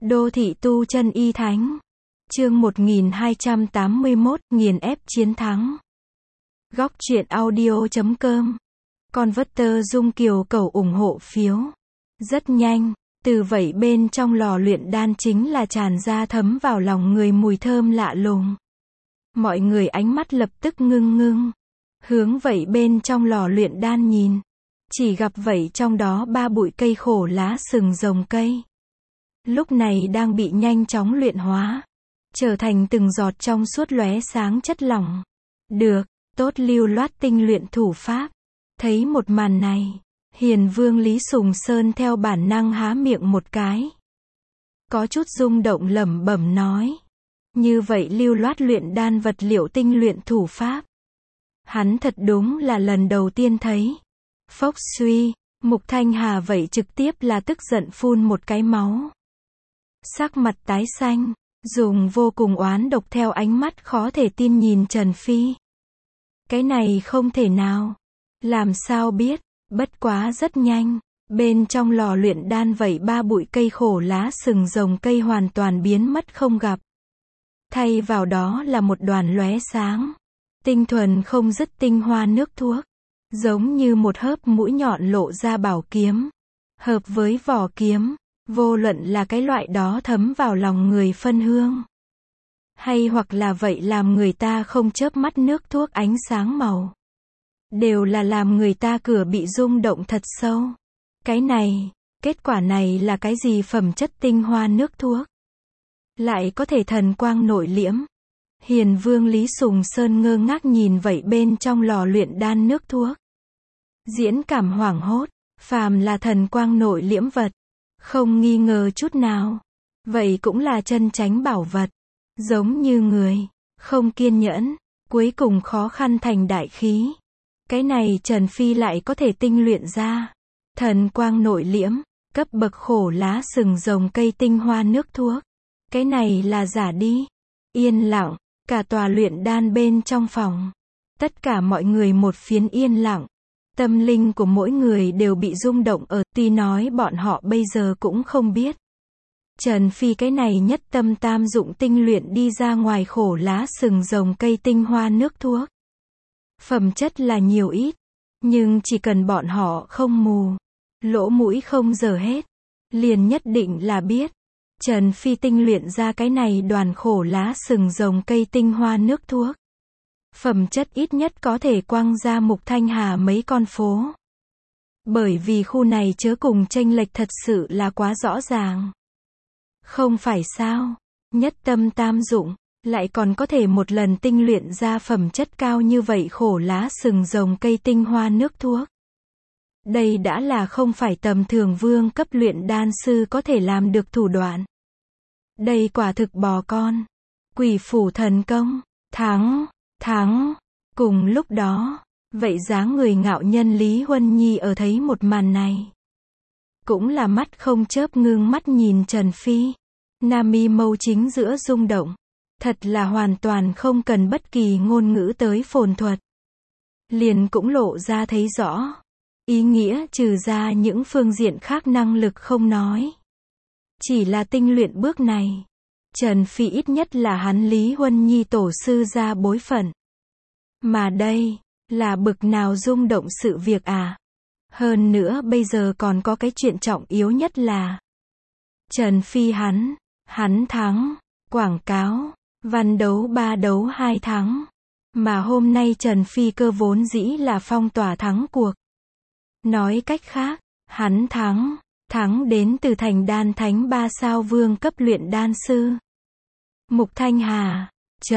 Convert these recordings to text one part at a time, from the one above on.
Đô thị tu chân y thánh. Chương 1281, nghiền ép chiến thắng. Góc truyện audio.com. Converter Dung Kiều cầu ủng hộ phiếu. Rất nhanh, từ vậy bên trong lò luyện đan chính là tràn ra thấm vào lòng người mùi thơm lạ lùng. Mọi người ánh mắt lập tức ngưng ngưng. Hướng vậy bên trong lò luyện đan nhìn. Chỉ gặp vậy trong đó 3 bụi cây khổ lá sừng rồng cây. Lúc này đang bị nhanh chóng luyện hóa. Trở thành từng giọt trong suốt lóe sáng chất lỏng. Được, tốt lưu loát tinh luyện thủ pháp. Thấy một màn này, Hiền Vương Lý Sùng Sơn theo bản năng há miệng một cái. Có chút rung động lẩm bẩm nói. Như vậy lưu loát luyện đan vật liệu tinh luyện thủ pháp. Hắn thật đúng là lần đầu tiên thấy. Phốc suy, Mục Thanh Hà vậy trực tiếp là tức giận phun một cái máu. Sắc mặt tái xanh, dùng vô cùng oán độc theo ánh mắt khó thể tin nhìn Trần Phi. Cái này không thể nào. Làm sao biết, bất quá rất nhanh. Bên trong lò luyện đan vậy 3 bụi cây khổ lá sừng rồng cây hoàn toàn biến mất không gặp. Thay vào đó là một đoàn lóe sáng. Tinh thuần không dứt tinh hoa nước thuốc. Giống như một hớp mũi nhọn lộ ra bảo kiếm. Hợp với vỏ kiếm. Vô luận là cái loại đó thấm vào lòng người phân hương. Hay hoặc là vậy làm người ta không chớp mắt nước thuốc ánh sáng màu. Đều là làm người ta cửa bị rung động thật sâu. Cái này, kết quả này là cái gì phẩm chất tinh hoa nước thuốc? Lại có thể thần quang nội liễm. Hiền Vương Lý Sùng Sơn ngơ ngác nhìn vậy bên trong lò luyện đan nước thuốc. Diễn cảm hoảng hốt, phàm là thần quang nội liễm vật. Không nghi ngờ chút nào. Vậy cũng là chân chánh bảo vật. Giống như người, không kiên nhẫn, cuối cùng khó khăn thành đại khí. Cái này Trần Phi lại có thể tinh luyện ra. Thần quang nội liễm, cấp bậc khổ lá sừng rồng cây tinh hoa nước thuốc. Cái này là giả đi. Yên lặng, cả tòa luyện đan bên trong phòng. Tất cả mọi người một phiến yên lặng. Tâm linh của mỗi người đều bị rung động tuy nói bọn họ bây giờ cũng không biết. Trần Phi cái này nhất tâm tam dụng tinh luyện đi ra ngoài khổ lá sừng rồng cây tinh hoa nước thuốc. Phẩm chất là nhiều ít, nhưng chỉ cần bọn họ không mù, lỗ mũi không dở hết, liền nhất định là biết. Trần Phi tinh luyện ra cái này đoàn khổ lá sừng rồng cây tinh hoa nước thuốc. Phẩm chất ít nhất có thể quăng ra Mục Thanh Hà mấy con phố. Bởi vì khu này chớ cùng chênh lệch thật sự là quá rõ ràng. Không phải sao, nhất tâm tam dụng, lại còn có thể một lần tinh luyện ra phẩm chất cao như vậy khổ lá sừng rồng cây tinh hoa nước thuốc. Đây đã là không phải tầm thường vương cấp luyện đan sư có thể làm được thủ đoạn. Đây quả thực bò con. Quỷ phủ thần công, thắng. Cùng lúc đó, vậy dáng người ngạo nhân Lý Huân Nhi ở thấy một màn này. Cũng là mắt không chớp ngưng mắt nhìn Trần Phi. Nam mi mâu chính giữa rung động. Thật là hoàn toàn không cần bất kỳ ngôn ngữ tới phồn thuật. Liền cũng lộ ra thấy rõ. Ý nghĩa trừ ra những phương diện khác năng lực không nói. Chỉ là tinh luyện bước này. Trần Phi ít nhất là hắn Lý Huân Nhi tổ sư ra bối phận. Mà đây, là bực nào rung động sự việc à. Hơn nữa bây giờ còn có cái chuyện trọng yếu nhất là Trần Phi hắn thắng, quảng cáo, văn đấu 3 đấu 2 thắng. Mà hôm nay Trần Phi cơ vốn dĩ là phong tỏa thắng cuộc. Nói cách khác, hắn thắng đến từ thành đan thánh 3 sao vương cấp luyện đan sư. Mục Thanh Hà,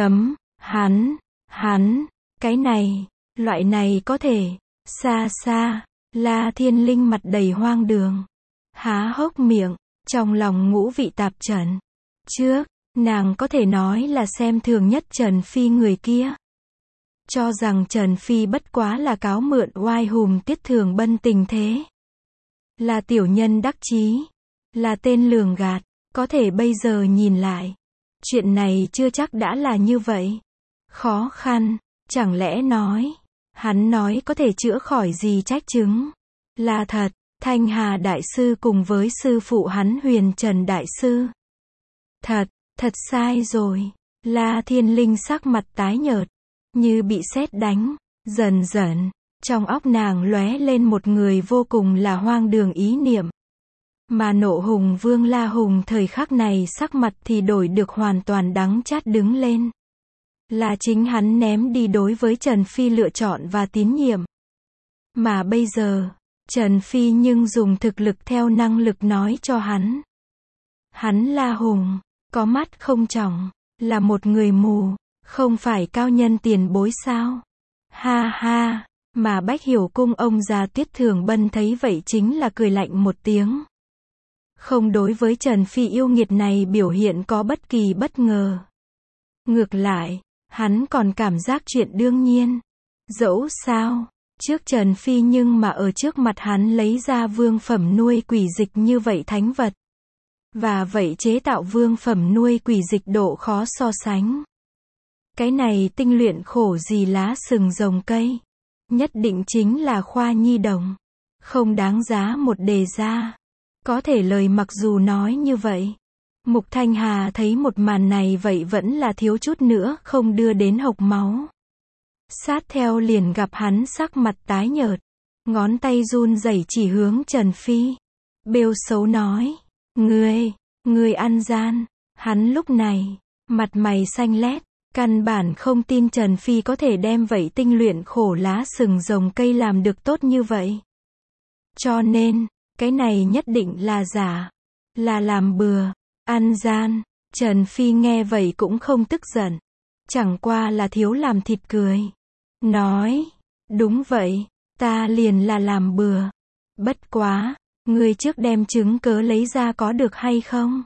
hắn, cái này, loại này có thể, xa, La Thiên Linh mặt đầy hoang đường. Há hốc miệng, trong lòng ngũ vị tạp trần. Trước, nàng có thể nói là xem thường nhất Trần Phi người kia. Cho rằng Trần Phi bất quá là cáo mượn oai hùng tiết thường bân tình thế. Là tiểu nhân đắc chí. Là tên lường gạt. Có thể bây giờ nhìn lại. Chuyện này chưa chắc đã là như vậy. Khó khăn, chẳng lẽ hắn nói có thể chữa khỏi gì trách chứng. Là thật, Thanh Hà Đại Sư cùng với sư phụ hắn Huyền Trần Đại Sư. Thật sai rồi. La Thiên Linh sắc mặt tái nhợt, như bị sét đánh, dần dần, trong óc nàng lóe lên một người vô cùng là hoang đường ý niệm. Mà Nộ Hùng Vương La Hùng thời khắc này sắc mặt thì đổi được hoàn toàn đắng chát đứng lên. Là chính hắn ném đi đối với Trần Phi lựa chọn và tín nhiệm. Mà bây giờ, Trần Phi nhưng dùng thực lực theo năng lực nói cho hắn. Hắn La Hùng, có mắt không tròng, là một người mù, không phải cao nhân tiền bối sao? Ha ha, mà Bách Hiểu Cung ông già Tiết Thường Bân thấy vậy chính là cười lạnh một tiếng. Không đối với Trần Phi yêu nghiệt này biểu hiện có bất kỳ bất ngờ. Ngược lại, hắn còn cảm giác chuyện đương nhiên. Dẫu sao, trước Trần Phi nhưng mà ở trước mặt hắn lấy ra vương phẩm nuôi quỷ dịch như vậy thánh vật. Và vậy chế tạo vương phẩm nuôi quỷ dịch độ khó so sánh. Cái này tinh luyện khổ gì lá sừng rồng cây. Nhất định chính là khoa nhi đồng. Không đáng giá một đề ra. Có thể lời mặc dù nói như vậy. Mục Thanh Hà thấy một màn này vậy vẫn là thiếu chút nữa không đưa đến hộc máu. Sát theo liền gặp hắn sắc mặt tái nhợt. Ngón tay run rẩy chỉ hướng Trần Phi. Bêu xấu nói. Ngươi ăn gian. Hắn lúc này, mặt mày xanh lét. Căn bản không tin Trần Phi có thể đem vậy tinh luyện khổ lá sừng rồng cây làm được tốt như vậy. Cho nên, cái này nhất định là giả. Là làm bừa, ăn gian. Trần Phi nghe vậy cũng không tức giận. Chẳng qua là thiếu làm thịt cười. Nói, đúng vậy, ta liền là làm bừa. Bất quá, ngươi trước đem chứng cớ lấy ra có được hay không?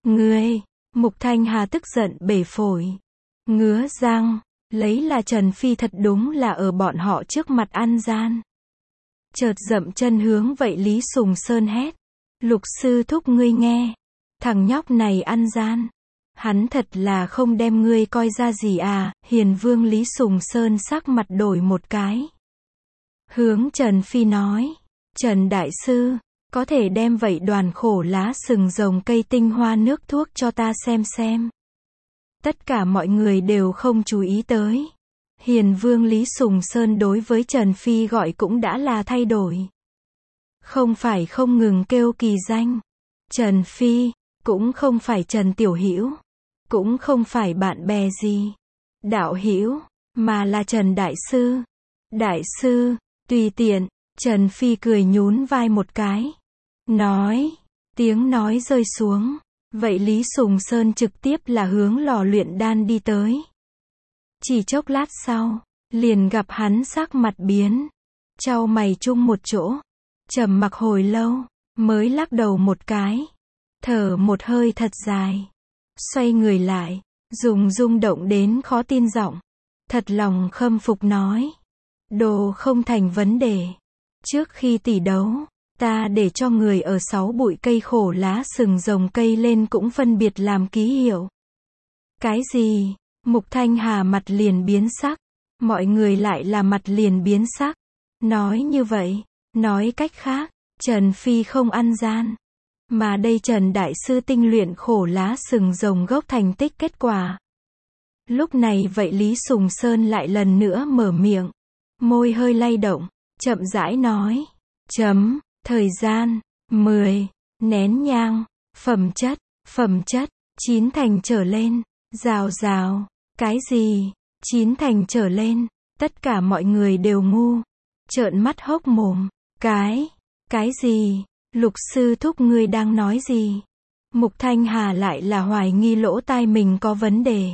Mục Thanh Hà tức giận bể phổi. Ngứa răng, lấy là Trần Phi thật đúng là ở bọn họ trước mặt ăn gian. Chợt dậm chân hướng vậy Lý Sùng Sơn hét. Lục sư thúc ngươi nghe. Thằng nhóc này ăn gian. Hắn thật là không đem ngươi coi ra gì à. Hiền Vương Lý Sùng Sơn sắc mặt đổi một cái. Hướng Trần Phi nói. Trần Đại Sư, có thể đem vậy đoàn khổ lá sừng rồng cây tinh hoa nước thuốc cho ta xem. Tất cả mọi người đều không chú ý tới. Hiền Vương Lý Sùng Sơn đối với Trần Phi gọi cũng đã là thay đổi. Không phải không ngừng kêu kỳ danh. Trần Phi, cũng không phải Trần Tiểu Hữu, cũng không phải bạn bè gì. Đạo hữu, mà là Trần Đại Sư. Đại Sư, tùy tiện. Trần Phi cười nhún vai một cái. Nói, tiếng nói rơi xuống. Vậy Lý Sùng Sơn trực tiếp là hướng lò luyện đan đi tới. Chỉ chốc lát sau, liền gặp hắn sắc mặt biến. Chau mày chung một chỗ. Trầm mặc hồi lâu, mới lắc đầu một cái. Thở một hơi thật dài. Xoay người lại, dùng rung động đến khó tin giọng. Thật lòng khâm phục nói. Đồ không thành vấn đề. Trước khi tỷ đấu, ta để cho người ở 6 bụi cây khổ lá sừng rồng cây lên cũng phân biệt làm ký hiệu. Cái gì? Mục Thanh Hà mặt liền biến sắc. Mọi người lại là mặt liền biến sắc. Nói như vậy, nói cách khác, Trần Phi không ăn gian. Mà đây Trần Đại Sư tinh luyện khổ lá sừng rồng gốc thành tích kết quả. Lúc này vậy Lý Sùng Sơn lại lần nữa mở miệng. Môi hơi lay động, chậm rãi nói. Thời gian, 10, nén nhang, phẩm chất, 9 thành trở lên, rào, cái gì, 9 thành trở lên, tất cả mọi người đều ngu, trợn mắt hốc mồm, cái gì, Lục sư thúc ngươi đang nói gì? Mục Thanh Hà lại là hoài nghi lỗ tai mình có vấn đề.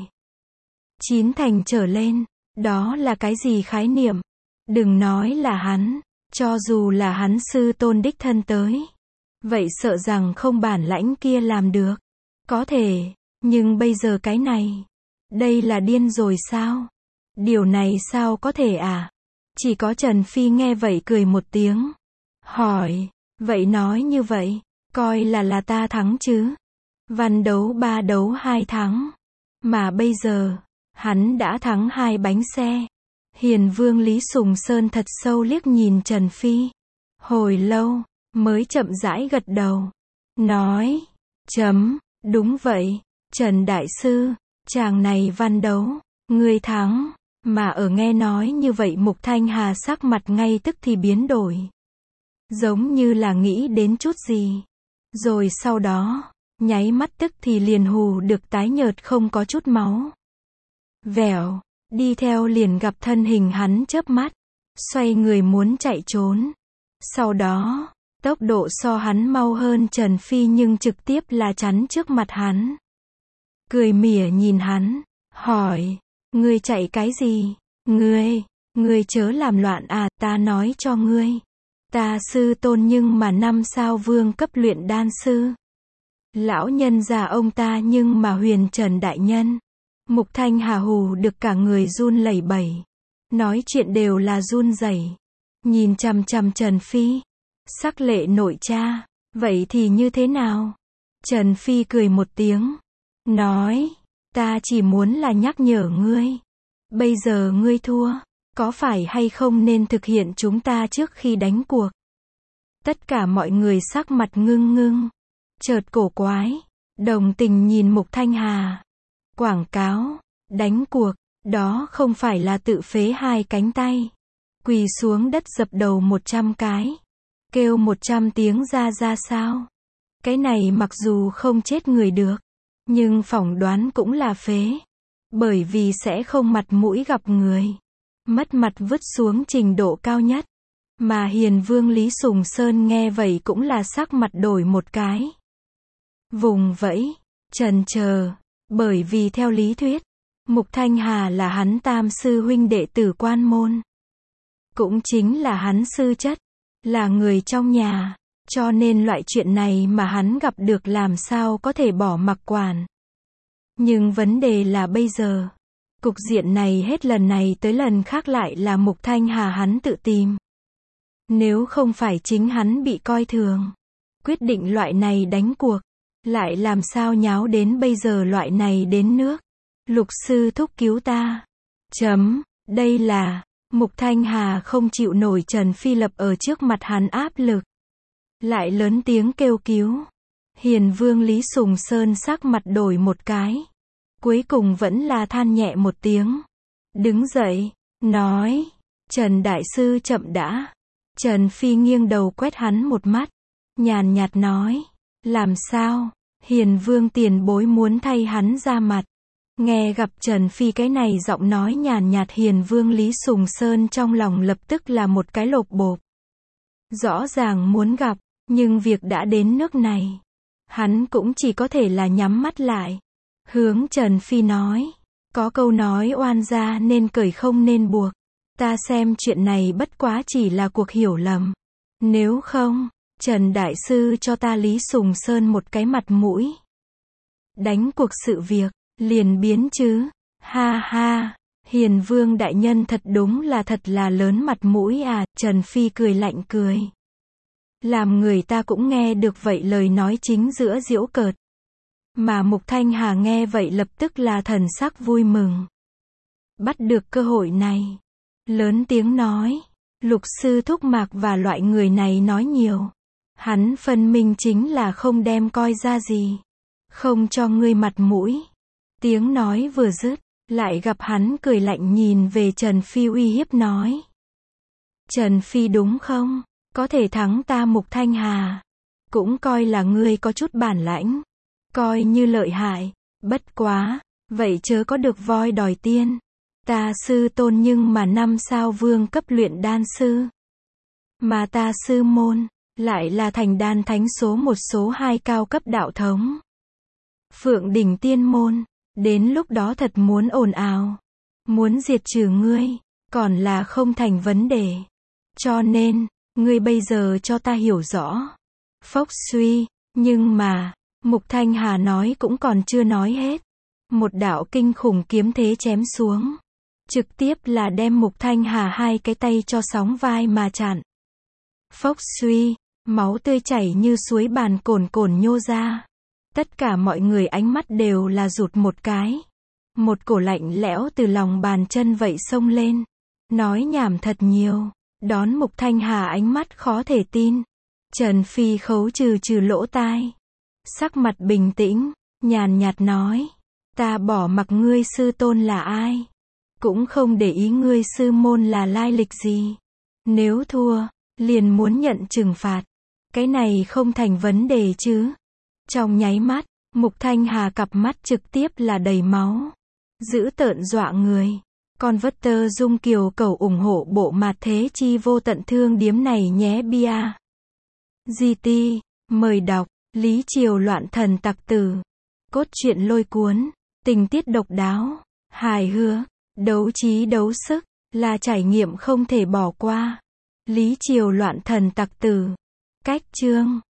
9 thành trở lên, đó là cái gì khái niệm? Đừng nói là hắn. Cho dù là hắn sư tôn đích thân tới. Vậy sợ rằng không bản lãnh kia làm được. Có thể, nhưng bây giờ cái này. Đây là điên rồi sao? Điều này sao có thể à? Chỉ có Trần Phi nghe vậy cười một tiếng. Hỏi, vậy nói như vậy, coi là ta thắng chứ? Văn đấu 3 đấu 2 thắng. Mà bây giờ, hắn đã thắng 2 bánh xe. Hiền Vương Lý Sùng Sơn thật sâu liếc nhìn Trần Phi. Hồi lâu, mới chậm rãi gật đầu. Nói, đúng vậy, Trần Đại Sư, chàng này văn đấu, ngươi thắng. Mà ở nghe nói như vậy Mục Thanh Hà sắc mặt ngay tức thì biến đổi. Giống như là nghĩ đến chút gì. Rồi sau đó, nháy mắt tức thì liền hù được tái nhợt không có chút máu. Vèo, đi theo liền gặp thân hình hắn chớp mắt, xoay người muốn chạy trốn. Sau đó, tốc độ so hắn mau hơn Trần Phi nhưng trực tiếp là chắn trước mặt hắn. Cười mỉa nhìn hắn, hỏi, ngươi chạy cái gì? Ngươi chớ làm loạn à, ta nói cho ngươi. Ta sư tôn nhưng mà 5 sao vương cấp luyện đan sư. Lão nhân già ông ta nhưng mà huyền Trần đại nhân. Mục Thanh Hà hù được cả người run lẩy bẩy. Nói chuyện đều là run rẩy. Nhìn chằm chằm Trần Phi. Sắc lệ nội cha. Vậy thì như thế nào? Trần Phi cười một tiếng. Nói. Ta chỉ muốn là nhắc nhở ngươi. Bây giờ ngươi thua. Có phải hay không nên thực hiện chúng ta trước khi đánh cuộc? Tất cả mọi người sắc mặt ngưng ngưng. Chợt cổ quái. Đồng tình nhìn Mục Thanh Hà. Quảng cáo. Đánh cuộc. Đó không phải là tự phế 2 cánh tay. Quỳ xuống đất dập đầu 100 cái. Kêu 100 tiếng ra sao? Cái này mặc dù không chết người được. Nhưng phỏng đoán cũng là phế. Bởi vì sẽ không mặt mũi gặp người. Mất mặt vứt xuống trình độ cao nhất. Mà Hiền Vương Lý Sùng Sơn nghe vậy cũng là sắc mặt đổi một cái. Vùng vẫy, chần chờ, bởi vì theo lý thuyết, Mục Thanh Hà là hắn tam sư huynh đệ tử quan môn. Cũng chính là hắn sư chất, là người trong nhà, cho nên loại chuyện này mà hắn gặp được làm sao có thể bỏ mặc quản. Nhưng vấn đề là bây giờ, cục diện này hết lần này tới lần khác lại là Mục Thanh Hà hắn tự tìm. Nếu không phải chính hắn bị coi thường, quyết định loại này đánh cuộc, lại làm sao nháo đến bây giờ loại này đến nước. Lục sư thúc cứu ta. Đây là, Mục Thanh Hà không chịu nổi Trần Phi lập ở trước mặt hắn áp lực. Lại lớn tiếng kêu cứu. Hiền Vương Lý Sùng Sơn sắc mặt đổi một cái. Cuối cùng vẫn là than nhẹ một tiếng. Đứng dậy, nói, Trần Đại Sư chậm đã. Trần Phi nghiêng đầu quét hắn một mắt. Nhàn nhạt nói, làm sao? Hiền Vương tiền bối muốn thay hắn ra mặt. Nghe gặp Trần Phi cái này giọng nói nhàn nhạt Hiền Vương Lý Sùng Sơn trong lòng lập tức là một cái lột bột. Rõ ràng muốn gặp, nhưng việc đã đến nước này. Hắn cũng chỉ có thể là nhắm mắt lại. Hướng Trần Phi nói, có câu nói oan gia nên cởi không nên buộc. Ta xem chuyện này bất quá chỉ là cuộc hiểu lầm. Nếu không, Trần Đại Sư cho ta Lý Sùng Sơn một cái mặt mũi. Đánh cuộc sự việc, liền biến chứ. Ha ha, Hiền Vương Đại Nhân thật đúng là thật là lớn mặt mũi à. Trần Phi cười lạnh cười. Làm người ta cũng nghe được vậy lời nói chính giữa giễu cợt. Mà Mục Thanh Hà nghe vậy lập tức là thần sắc vui mừng. Bắt được cơ hội này. Lớn tiếng nói. Lục sư thúc Mạc và loại người này nói nhiều. Hắn phân minh chính là không đem coi ra gì. Không cho ngươi mặt mũi. Tiếng nói vừa dứt, lại gặp hắn cười lạnh nhìn về Trần Phi uy hiếp nói. Trần Phi đúng không? Có thể thắng ta Mục Thanh Hà. Cũng coi là ngươi có chút bản lãnh. Coi như lợi hại. Bất quá, vậy chớ có được voi đòi tiên. Ta sư tôn nhưng mà 5 sao vương cấp luyện đan sư. Mà ta sư môn, lại là thành đan thánh số 1 số 2 cao cấp đạo thống. Phượng đỉnh tiên môn, đến lúc đó thật muốn ồn ào. Muốn diệt trừ ngươi, còn là không thành vấn đề. Cho nên, ngươi bây giờ cho ta hiểu rõ. Phốc suy, nhưng mà, Mục Thanh Hà nói cũng còn chưa nói hết. Một đạo kinh khủng kiếm thế chém xuống. Trực tiếp là đem Mục Thanh Hà 2 cái tay cho sóng vai mà chặn. Phốc suy, máu tươi chảy như suối bàn cồn cồn nhô ra. Tất cả mọi người ánh mắt đều là rụt một cái. Một cổ lạnh lẽo từ lòng bàn chân vậy xông lên. Nói nhảm thật nhiều. Đón Mục Thanh Hà ánh mắt khó thể tin. Trần Phi khấu trừ lỗ tai. Sắc mặt bình tĩnh, nhàn nhạt nói. Ta bỏ mặc ngươi sư tôn là ai. Cũng không để ý ngươi sư môn là lai lịch gì. Nếu thua, liền muốn nhận trừng phạt. Cái này không thành vấn đề chứ. Trong nháy mắt, Mục Thanh Hà cặp mắt trực tiếp là đầy máu. Dữ tợn dọa người. Con vất tơ Dung Kiều cầu ủng hộ bộ mạt thế chi vô tận thương điếm này nhé bia. GT, mời đọc, Lý Triều loạn thần tặc tử. Cốt truyện lôi cuốn, tình tiết độc đáo, hài hước, đấu trí đấu sức, là trải nghiệm không thể bỏ qua. Lý Triều loạn thần tặc tử. Cách chương